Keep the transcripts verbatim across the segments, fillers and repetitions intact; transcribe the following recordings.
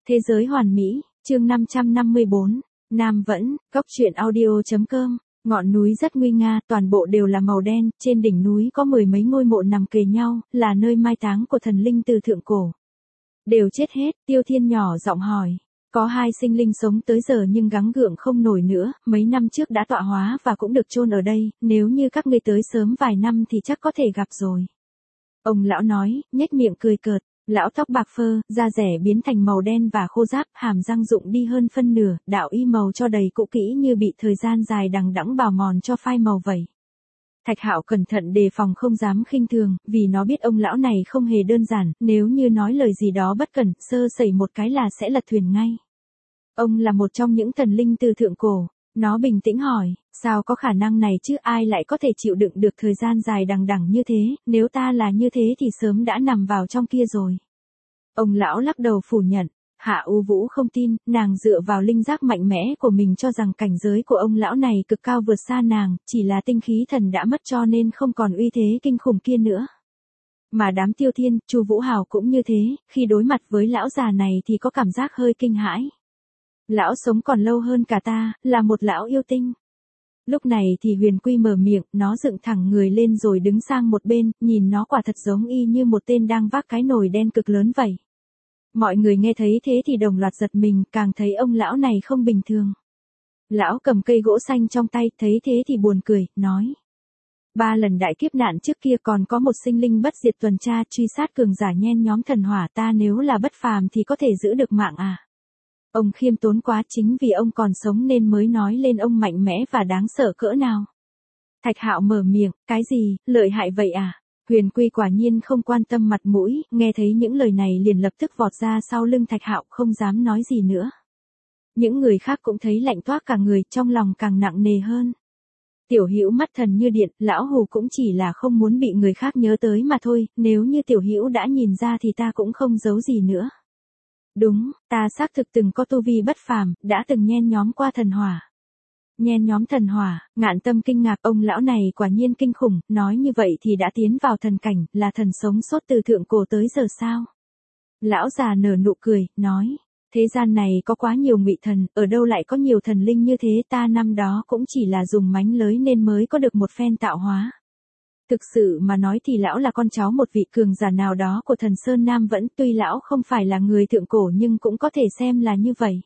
Thế giới hoàn mỹ, chương năm trăm năm mươi bốn, Nam Vẫn, Cốc truyện audio.com. Ngọn núi rất nguy nga, toàn bộ đều là màu đen, trên đỉnh núi có mười mấy ngôi mộ nằm kề nhau, là nơi mai táng của thần linh từ thượng cổ. Đều chết hết, Tiêu Thiên nhỏ giọng hỏi. Có hai sinh linh sống tới giờ nhưng gắng gượng không nổi nữa, mấy năm trước đã tọa hóa và cũng được chôn ở đây, nếu như các ngươi tới sớm vài năm thì chắc có thể gặp rồi. Ông lão nói, nhếch miệng cười cợt. Lão tóc bạc phơ, da rẻ biến thành màu đen và khô ráp, hàm răng rụng đi hơn phân nửa, đạo y màu cho đầy cũ kỹ như bị thời gian dài đằng đẵng bào mòn cho phai màu vậy. Thạch Hạo cẩn thận đề phòng không dám khinh thường, vì nó biết ông lão này không hề đơn giản, nếu như nói lời gì đó bất cẩn, sơ sẩy một cái là sẽ lật thuyền ngay. Ông là một trong những thần linh từ thượng cổ. Nó bình tĩnh hỏi, sao có khả năng này chứ, ai lại có thể chịu đựng được thời gian dài đằng đẵng như thế, nếu ta là như thế thì sớm đã nằm vào trong kia rồi. Ông lão lắc đầu phủ nhận. Hạ U Vũ không tin, nàng dựa vào linh giác mạnh mẽ của mình cho rằng cảnh giới của ông lão này cực cao vượt xa nàng, chỉ là tinh khí thần đã mất cho nên không còn uy thế kinh khủng kia nữa. Mà đám Tiêu Thiên, Chu Vũ Hào cũng như thế, khi đối mặt với lão già này thì có cảm giác hơi kinh hãi. Lão sống còn lâu hơn cả ta, là một lão yêu tinh. Lúc này thì Huyền Quy mở miệng, nó dựng thẳng người lên rồi đứng sang một bên, nhìn nó quả thật giống y như một tên đang vác cái nồi đen cực lớn vậy. Mọi người nghe thấy thế thì đồng loạt giật mình, càng thấy ông lão này không bình thường. Lão cầm cây gỗ xanh trong tay, thấy thế thì buồn cười, nói. Ba lần đại kiếp nạn trước kia còn có một sinh linh bất diệt tuần tra truy sát cường giả nhen nhóm thần hỏa, ta nếu là bất phàm thì có thể giữ được mạng à. Ông khiêm tốn quá, chính vì ông còn sống nên mới nói lên ông mạnh mẽ và đáng sợ cỡ nào. Thạch Hạo mở miệng, cái gì, lợi hại vậy à? Huyền Quy quả nhiên không quan tâm mặt mũi, nghe thấy những lời này liền lập tức vọt ra sau lưng Thạch Hạo, không dám nói gì nữa. Những người khác cũng thấy lạnh toát cả người, trong lòng càng nặng nề hơn. Tiểu Hữu mắt thần như điện, lão hù cũng chỉ là không muốn bị người khác nhớ tới mà thôi, nếu như Tiểu Hữu đã nhìn ra thì ta cũng không giấu gì nữa. Đúng, ta xác thực từng có tu vi bất phàm, đã từng nhen nhóm qua thần hỏa. Nhen nhóm thần hỏa, Ngạn Tâm kinh ngạc, ông lão này quả nhiên kinh khủng, nói như vậy thì đã tiến vào thần cảnh, là thần sống sót từ thượng cổ tới giờ sao? Lão già nở nụ cười, nói, thế gian này có quá nhiều ngụy thần, ở đâu lại có nhiều thần linh như thế, ta năm đó cũng chỉ là dùng mánh lới nên mới có được một phen tạo hóa. Thực sự mà nói thì lão là con cháu một vị cường giả nào đó của thần Sơn Nam Vẫn, tuy lão không phải là người thượng cổ nhưng cũng có thể xem là như vậy.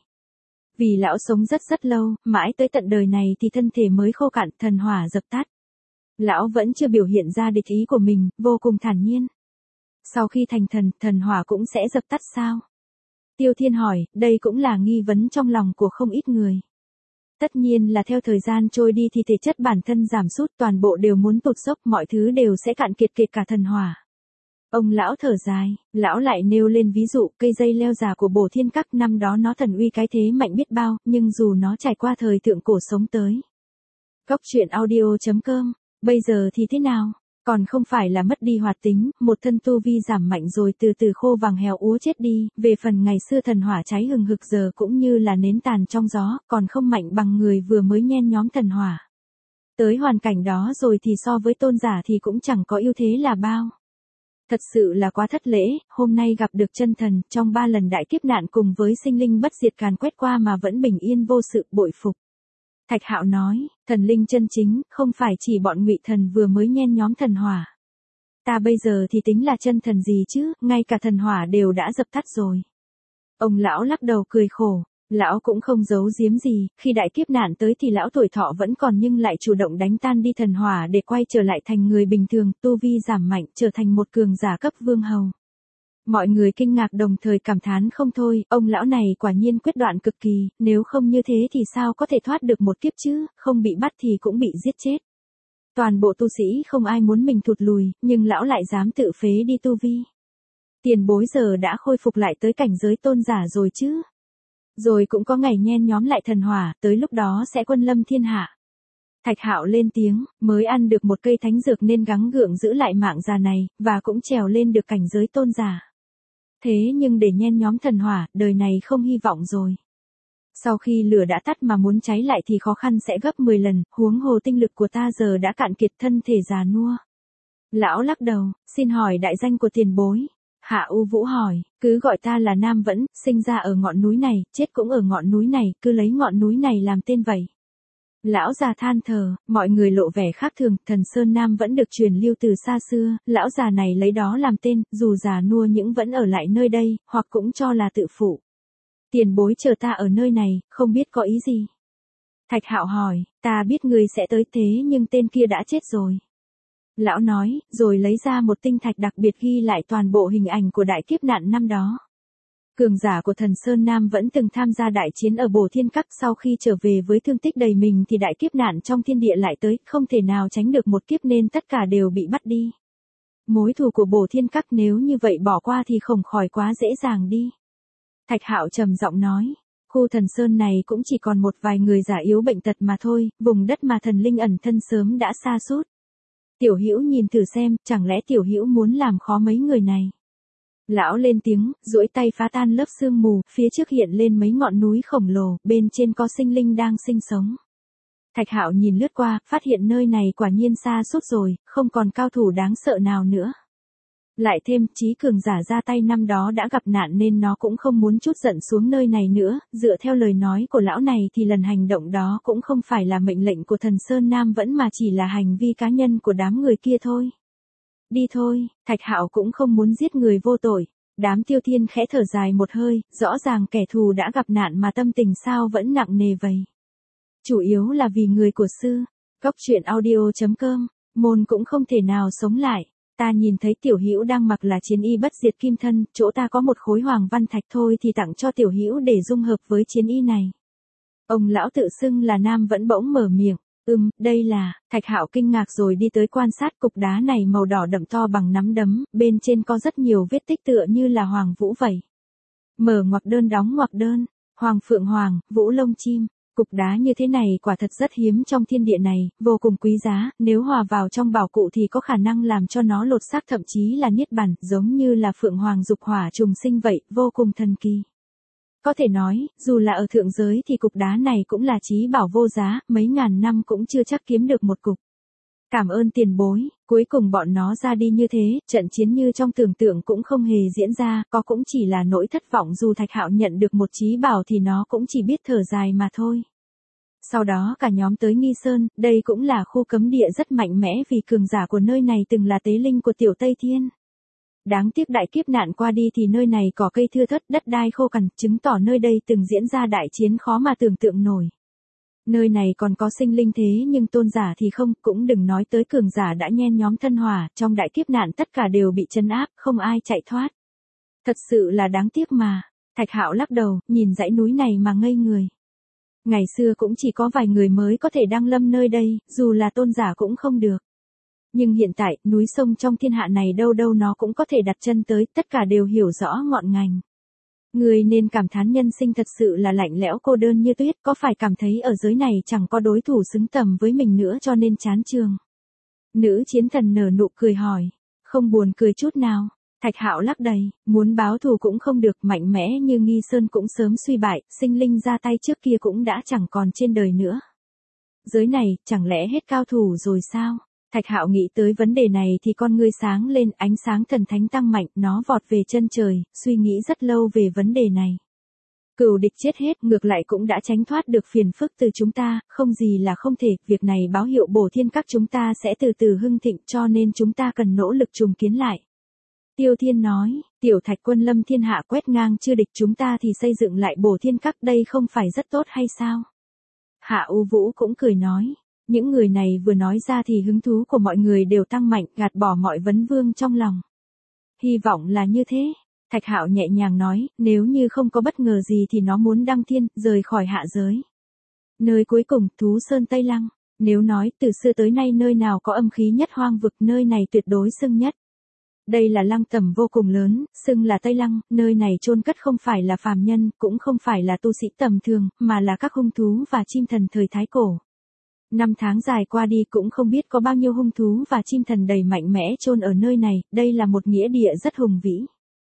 Vì lão sống rất rất lâu, mãi tới tận đời này thì thân thể mới khô cạn, thần hỏa dập tắt. Lão vẫn chưa biểu hiện ra địch ý của mình, vô cùng thản nhiên. Sau khi thành thần, thần hỏa cũng sẽ dập tắt sao? Tiêu Thiên hỏi, đây cũng là nghi vấn trong lòng của không ít người. Tất nhiên là theo thời gian trôi đi thì thể chất bản thân giảm sút, toàn bộ đều muốn tụt dốc, mọi thứ đều sẽ cạn kiệt kể cả thần hỏa. Ông lão thở dài, lão lại nêu lên ví dụ cây dây leo già của Bổ Thiên Các, năm đó nó thần uy cái thế mạnh biết bao, nhưng dù nó trải qua thời thượng cổ sống tới. Cốc truyện audio.com, bây giờ thì thế nào? Còn không phải là mất đi hoạt tính, một thân tu vi giảm mạnh rồi từ từ khô vàng héo úa chết đi, về phần ngày xưa thần hỏa cháy hừng hực giờ cũng như là nến tàn trong gió, còn không mạnh bằng người vừa mới nhen nhóm thần hỏa. Tới hoàn cảnh đó rồi thì so với tôn giả thì cũng chẳng có ưu thế là bao. Thật sự là quá thất lễ, hôm nay gặp được chân thần, trong ba lần đại kiếp nạn cùng với sinh linh bất diệt càn quét qua mà vẫn bình yên vô sự, bội phục. Thạch Hạo nói, thần linh chân chính, không phải chỉ bọn ngụy thần vừa mới nhen nhóm thần hỏa. Ta bây giờ thì tính là chân thần gì chứ, ngay cả thần hỏa đều đã dập tắt rồi. Ông lão lắc đầu cười khổ, lão cũng không giấu giếm gì, khi đại kiếp nạn tới thì lão tuổi thọ vẫn còn nhưng lại chủ động đánh tan đi thần hỏa để quay trở lại thành người bình thường, tu vi giảm mạnh, trở thành một cường giả cấp vương hầu. Mọi người kinh ngạc đồng thời cảm thán không thôi, ông lão này quả nhiên quyết đoán cực kỳ, nếu không như thế thì sao có thể thoát được một kiếp chứ, không bị bắt thì cũng bị giết chết. Toàn bộ tu sĩ không ai muốn mình thụt lùi, nhưng lão lại dám tự phế đi tu vi. Tiền bối giờ đã khôi phục lại tới cảnh giới tôn giả rồi chứ. Rồi cũng có ngày nhen nhóm lại thần hỏa, tới lúc đó sẽ quân lâm thiên hạ. Thạch Hạo lên tiếng, mới ăn được một cây thánh dược nên gắng gượng giữ lại mạng già này, và cũng trèo lên được cảnh giới tôn giả. Thế nhưng để nhen nhóm thần hỏa, đời này không hy vọng rồi. Sau khi lửa đã tắt mà muốn cháy lại thì khó khăn sẽ gấp mười lần, huống hồ tinh lực của ta giờ đã cạn kiệt, thân thể già nua. Lão lắc đầu, xin hỏi đại danh của tiền bối. Hạ U Vũ hỏi, cứ gọi ta là Nam Vẫn, sinh ra ở ngọn núi này, chết cũng ở ngọn núi này, cứ lấy ngọn núi này làm tên vậy. Lão già than thở, mọi người lộ vẻ khác thường, Thần Sơn Nam Vẫn được truyền lưu từ xa xưa, lão già này lấy đó làm tên, dù già nua những vẫn ở lại nơi đây, hoặc cũng cho là tự phụ. Tiền bối chờ ta ở nơi này, không biết có ý gì. Thạch Hạo hỏi, ta biết ngươi sẽ tới thế nhưng tên kia đã chết rồi. Lão nói, rồi lấy ra một tinh thạch đặc biệt ghi lại toàn bộ hình ảnh của đại kiếp nạn năm đó. Cường giả của Thần Sơn Nam vẫn từng tham gia đại chiến ở Bổ Thiên Các, sau khi trở về với thương tích đầy mình thì đại kiếp nạn trong thiên địa lại tới, không thể nào tránh được một kiếp nên tất cả đều bị bắt đi. Mối thù của Bổ Thiên Các nếu như vậy bỏ qua thì không khỏi quá dễ dàng đi. Thạch Hạo trầm giọng nói, khu Thần Sơn này cũng chỉ còn một vài người già yếu bệnh tật mà thôi, vùng đất mà thần linh ẩn thân sớm đã sa sút. Tiểu Hữu nhìn thử xem, chẳng lẽ Tiểu Hữu muốn làm khó mấy người này? Lão lên tiếng, duỗi tay phá tan lớp sương mù, phía trước hiện lên mấy ngọn núi khổng lồ, bên trên có sinh linh đang sinh sống. Thạch Hạo nhìn lướt qua, phát hiện nơi này quả nhiên xa sút rồi, không còn cao thủ đáng sợ nào nữa. Lại thêm, Chí cường giả ra tay năm đó đã gặp nạn nên nó cũng không muốn trút giận xuống nơi này nữa, dựa theo lời nói của lão này thì lần hành động đó cũng không phải là mệnh lệnh của Thần Sơn Nam Vẫn mà chỉ là hành vi cá nhân của đám người kia thôi. Đi thôi, Thạch Hạo cũng không muốn giết người vô tội. Đám Tiêu Thiên khẽ thở dài một hơi, rõ ràng kẻ thù đã gặp nạn mà tâm tình sao vẫn nặng nề vậy. Chủ yếu là vì người của sư. Góc truyện audio chấm com, môn cũng không thể nào sống lại. Ta nhìn thấy Tiểu Hữu đang mặc là chiến y bất diệt kim thân, chỗ ta có một khối hoàng văn thạch thôi thì tặng cho Tiểu Hữu để dung hợp với chiến y này. Ông lão tự xưng là Nam Vẫn bỗng mở miệng. Ừm, đây là, Thạch Hạo kinh ngạc rồi đi tới quan sát cục đá này màu đỏ đậm to bằng nắm đấm, bên trên có rất nhiều vết tích tựa như là hoàng vũ vậy. Mở ngoặc đơn đóng ngoặc đơn, hoàng phượng hoàng, vũ lông chim. Cục đá như thế này quả thật rất hiếm trong thiên địa này, vô cùng quý giá, nếu hòa vào trong bảo cụ thì có khả năng làm cho nó lột xác thậm chí là niết bàn, giống như là phượng hoàng dục hỏa trùng sinh vậy, vô cùng thần kỳ. Có thể nói, dù là ở thượng giới thì cục đá này cũng là chí bảo vô giá, mấy ngàn năm cũng chưa chắc kiếm được một cục. Cảm ơn tiền bối, cuối cùng bọn nó ra đi như thế, trận chiến như trong tưởng tượng cũng không hề diễn ra, có cũng chỉ là nỗi thất vọng dù Thạch Hạo nhận được một chí bảo thì nó cũng chỉ biết thở dài mà thôi. Sau đó cả nhóm tới Nghi Sơn, đây cũng là khu cấm địa rất mạnh mẽ vì cường giả của nơi này từng là tế linh của Tiểu Tây Thiên. Đáng tiếc đại kiếp nạn qua đi thì nơi này cỏ cây thưa thớt, đất đai khô cằn, chứng tỏ nơi đây từng diễn ra đại chiến khó mà tưởng tượng nổi. Nơi này còn có sinh linh thế nhưng tôn giả thì không, cũng đừng nói tới cường giả đã nhen nhóm thân hỏa, trong đại kiếp nạn tất cả đều bị trấn áp, không ai chạy thoát. Thật sự là đáng tiếc mà. Thạch Hạo lắc đầu, nhìn dãy núi này mà ngây người. Ngày xưa cũng chỉ có vài người mới có thể đăng lâm nơi đây, dù là tôn giả cũng không được. Nhưng hiện tại, núi sông trong thiên hạ này đâu đâu nó cũng có thể đặt chân tới, tất cả đều hiểu rõ ngọn ngành. Người nên cảm thán nhân sinh thật sự là lạnh lẽo cô đơn như tuyết, có phải cảm thấy ở giới này chẳng có đối thủ xứng tầm với mình nữa cho nên chán trường. Nữ chiến thần nở nụ cười hỏi, không buồn cười chút nào. Thạch Hạo lắc đầy, muốn báo thù cũng không được, mạnh mẽ như Nghi Sơn cũng sớm suy bại, sinh linh ra tay trước kia cũng đã chẳng còn trên đời nữa. Giới này, chẳng lẽ hết cao thủ rồi sao? Thạch Hạo nghĩ tới vấn đề này thì con ngươi sáng lên, ánh sáng thần thánh tăng mạnh, nó vọt về chân trời, suy nghĩ rất lâu về vấn đề này. Cừu địch chết hết, ngược lại cũng đã tránh thoát được phiền phức từ chúng ta, không gì là không thể, việc này báo hiệu Bổ Thiên Các chúng ta sẽ từ từ hưng thịnh cho nên chúng ta cần nỗ lực trùng kiến lại. Tiêu Thiên nói, Tiểu Thạch quân lâm thiên hạ quét ngang chư địch chúng ta thì xây dựng lại Bổ Thiên Các đây không phải rất tốt hay sao? Hạ U Vũ cũng cười nói. Những người này vừa nói ra thì hứng thú của mọi người đều tăng mạnh, gạt bỏ mọi vấn vương trong lòng. Hy vọng là như thế. Thạch Hạo nhẹ nhàng nói, nếu như không có bất ngờ gì thì nó muốn đăng thiên, rời khỏi hạ giới. Nơi cuối cùng, Thú Sơn Tây Lăng. Nếu nói từ xưa tới nay nơi nào có âm khí nhất hoang vực, nơi này tuyệt đối xưng nhất. Đây là lăng tẩm vô cùng lớn, xưng là Tây Lăng, nơi này chôn cất không phải là phàm nhân, cũng không phải là tu sĩ tầm thường, mà là các hung thú và chim thần thời Thái Cổ. Năm tháng dài qua đi cũng không biết có bao nhiêu hung thú và chim thần đầy mạnh mẽ chôn ở nơi này, đây là một nghĩa địa rất hùng vĩ.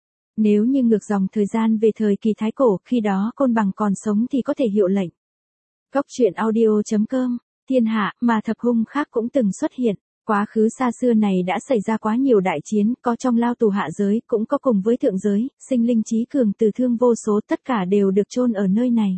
Nếu như ngược dòng thời gian về thời kỳ Thái Cổ, khi đó Côn Bằng còn sống thì có thể hiệu lệnh. Góc truyện audio chấm com, thiên hạ mà thập hung khác cũng từng xuất hiện. Quá khứ xa xưa này đã xảy ra quá nhiều đại chiến, có trong lao tù hạ giới, cũng có cùng với thượng giới, sinh linh trí cường từ thương vô số, tất cả đều được chôn ở nơi này.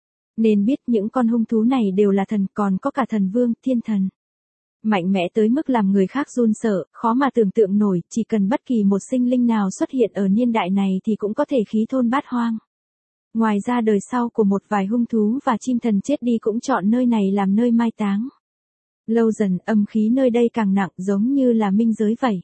Nên biết những con hung thú này đều là thần, còn có cả thần vương, thiên thần. Mạnh mẽ tới mức làm người khác run sợ, khó mà tưởng tượng nổi, chỉ cần bất kỳ một sinh linh nào xuất hiện ở niên đại này thì cũng có thể khí thôn bát hoang. Ngoài ra đời sau của một vài hung thú và chim thần chết đi cũng chọn nơi này làm nơi mai táng. Lâu dần âm khí nơi đây càng nặng giống như là minh giới vậy.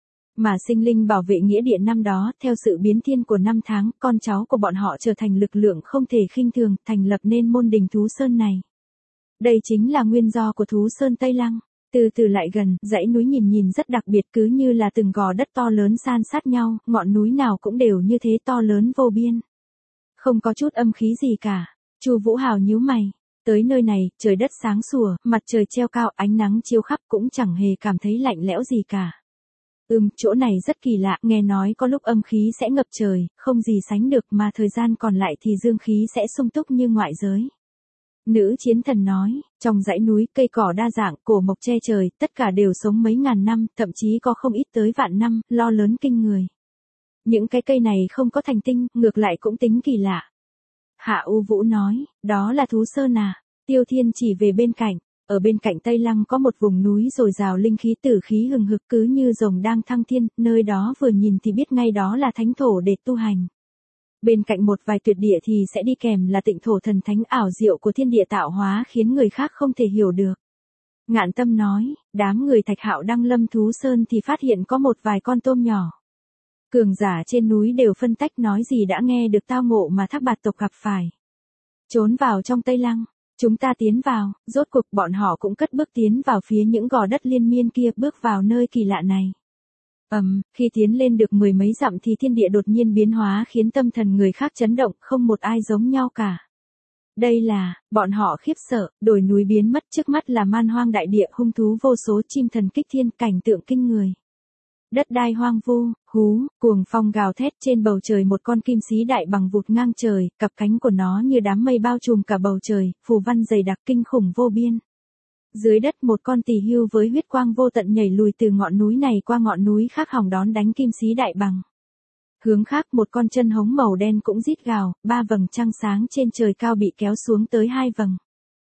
Mà sinh linh bảo vệ nghĩa địa năm đó, theo sự biến thiên của năm tháng, con cháu của bọn họ trở thành lực lượng không thể khinh thường, thành lập nên môn đình Thú Sơn này. Đây chính là nguyên do của Thú Sơn Tây Lăng. Từ từ lại gần, dãy núi nhìn nhìn rất đặc biệt, cứ như là từng gò đất to lớn san sát nhau, ngọn núi nào cũng đều như thế, to lớn vô biên. Không có chút âm khí gì cả. Chu Vũ Hào nhíu mày. Tới nơi này, trời đất sáng sủa, mặt trời treo cao, ánh nắng chiếu khắp, cũng chẳng hề cảm thấy lạnh lẽo gì cả. Ừm, chỗ này rất kỳ lạ, nghe nói có lúc âm khí sẽ ngập trời, không gì sánh được, mà thời gian còn lại thì dương khí sẽ sung túc như ngoại giới. Nữ chiến thần nói, trong dãy núi, cây cỏ đa dạng, cổ mộc che trời, tất cả đều sống mấy ngàn năm, thậm chí có không ít tới vạn năm, lo lớn kinh người. Những cái cây này không có thành tinh, ngược lại cũng tính kỳ lạ. Hạ U Vũ nói, đó là Thú Sơn à? Tiêu Thiên chỉ về bên cạnh, ở bên cạnh Tây Lăng có một vùng núi dồi dào linh khí, tử khí hừng hực, cứ như rồng đang thăng thiên, nơi đó vừa nhìn thì biết ngay đó là thánh thổ để tu hành. Bên cạnh một vài tuyệt địa thì sẽ đi kèm là tịnh thổ thần thánh, ảo diệu của thiên địa tạo hóa khiến người khác không thể hiểu được. Ngạn Tâm nói, đám người Thạch Hạo đăng lâm Thú Sơn thì phát hiện có một vài con tôm nhỏ. Cường giả trên núi đều phân tách nói gì đã nghe được tao ngộ mà Thác Bạt tộc gặp phải. Trốn vào trong Tây Lăng, chúng ta tiến vào, rốt cuộc bọn họ cũng cất bước tiến vào phía những gò đất liên miên kia, bước vào nơi kỳ lạ này. Ầm, um, khi tiến lên được mười mấy dặm thì thiên địa đột nhiên biến hóa khiến tâm thần người khác chấn động, không một ai giống nhau cả. Đây là, bọn họ khiếp sợ, đồi núi biến mất, trước mắt là man hoang đại địa, hung thú vô số, chim thần kích thiên, cảnh tượng kinh người. Đất đai hoang vu, hú, cuồng phong gào thét, trên bầu trời một con kim xí đại bằng vụt ngang trời, cặp cánh của nó như đám mây bao trùm cả bầu trời, phù văn dày đặc kinh khủng vô biên. Dưới đất một con tỳ hưu với huyết quang vô tận nhảy lùi từ ngọn núi này qua ngọn núi khác hòng đón đánh kim xí đại bằng. Hướng khác một con chân hống màu đen cũng rít gào, ba vầng trăng sáng trên trời cao bị kéo xuống tới hai vầng.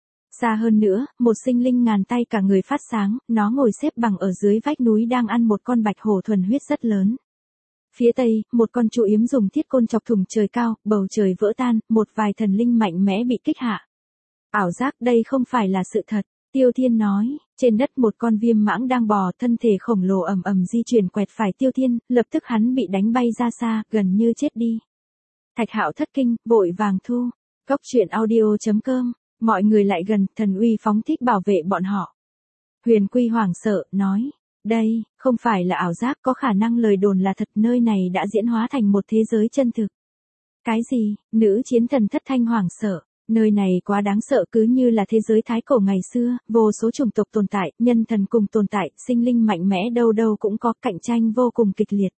Xa hơn nữa, một sinh linh ngàn tay cả người phát sáng, nó ngồi xếp bằng ở dưới vách núi đang ăn một con bạch hổ thuần huyết rất lớn. Phía tây, một con trụ yếm dùng thiết côn chọc thủng trời cao, bầu trời vỡ tan, một vài thần linh mạnh mẽ bị kích hạ. Ảo giác, đây không phải là sự thật. Tiêu Thiên nói, trên đất một con viêm mãng đang bò, thân thể khổng lồ ầm ầm di chuyển quẹt phải Tiêu Thiên, lập tức hắn bị đánh bay ra xa, gần như chết đi. Thạch Hạo thất kinh, vội vàng thu. Cốc truyện audio chấm com, mọi người lại gần, thần uy phóng thích bảo vệ bọn họ. Huyền Quy hoảng sợ, nói, đây, không phải là ảo giác, có khả năng lời đồn là thật, nơi này đã diễn hóa thành một thế giới chân thực. Cái gì? Nữ chiến thần thất thanh hoảng sợ. Nơi này quá đáng sợ, cứ như là thế giới thái cổ ngày xưa, vô số chủng tộc tồn tại, nhân thần cùng tồn tại, sinh linh mạnh mẽ đâu đâu cũng có, cạnh tranh vô cùng kịch liệt.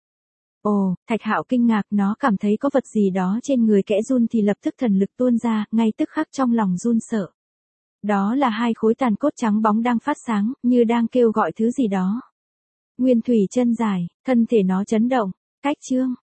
Ồ, Thạch Hạo kinh ngạc, nó cảm thấy có vật gì đó trên người kẽ run thì lập tức thần lực tuôn ra, ngay tức khắc trong lòng run sợ. Đó là hai khối tàn cốt trắng bóng đang phát sáng, như đang kêu gọi thứ gì đó. Nguyên thủy chân dài, thân thể nó chấn động, cách chương.